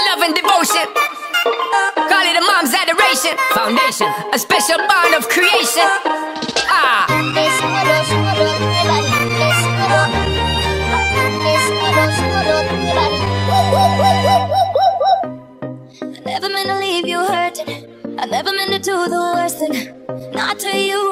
love and devotion. Call it a mom's adoration. Foundation, a special bond of creation. Ah. I never meant to leave you hurting. I never meant to do the worst thing, not to you.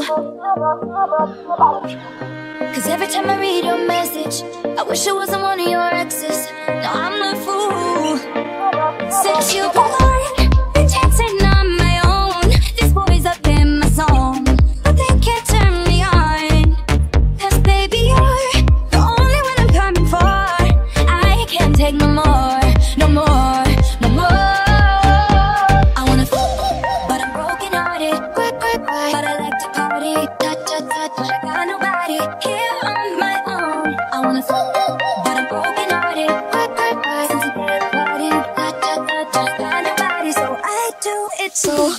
Cause every time I read your message, I wish it wasn't one of your exes. No, I'm the fool. Since you born, been dancing on my own. These boys up in my zone, but they can't turn me on. Cause baby, you're the only one I'm coming for. I can't take no more, no more, no more. I wanna but I'm broken hearted. But I like to party, touch, touch, touch. But I got nobody here on my own. I wanna but I'm broken hearted. Since you got nobody, touch, touch, touch. But I got nobody, so I do it so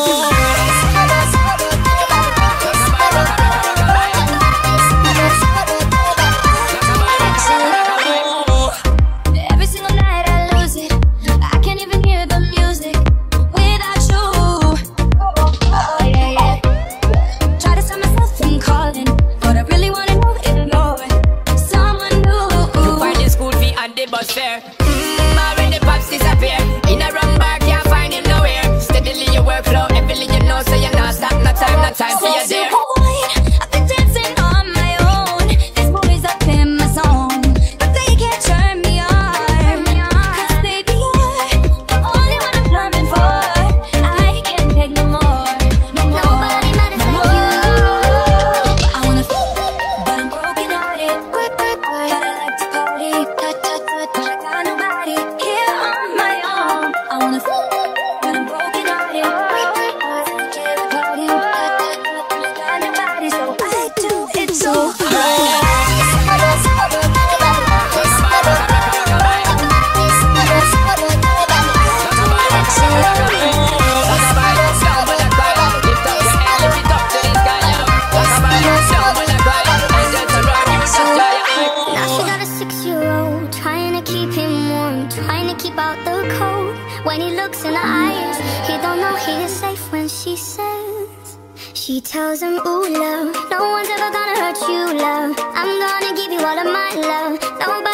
every single night I lose it. I can't even hear the music without you. Oh yeah, yeah. Try to stop myself from calling, but I really wanna know if you're someone new. You find the school fee and the bus fare. Already pops disappear. In a wrong bar, can't find him nowhere. Steadily you work low, everything you know, so you're not stop. No time for you there. I've been dancing on my own. These boys up in my zone, but they can't turn me on. Cause baby, you're the only one I'm coming for. I can't take no more, no more. Nobody matters like you. I wanna but I'm broken hearted. But I like to party, touch, touch, touch. But I got nobody here on my own. I wanna but I'm broken hearted. Can't party, touch, touch, touch. But I got nobody, so I do it so Now she got a 6-year-old, trying to keep him warm, trying to keep out the cold. When he looks in her eyes, he don't know he is safe when she says, she tells him, ooh, love, no one's ever gonna hurt you, love. I'm gonna give you all of my love. Nobody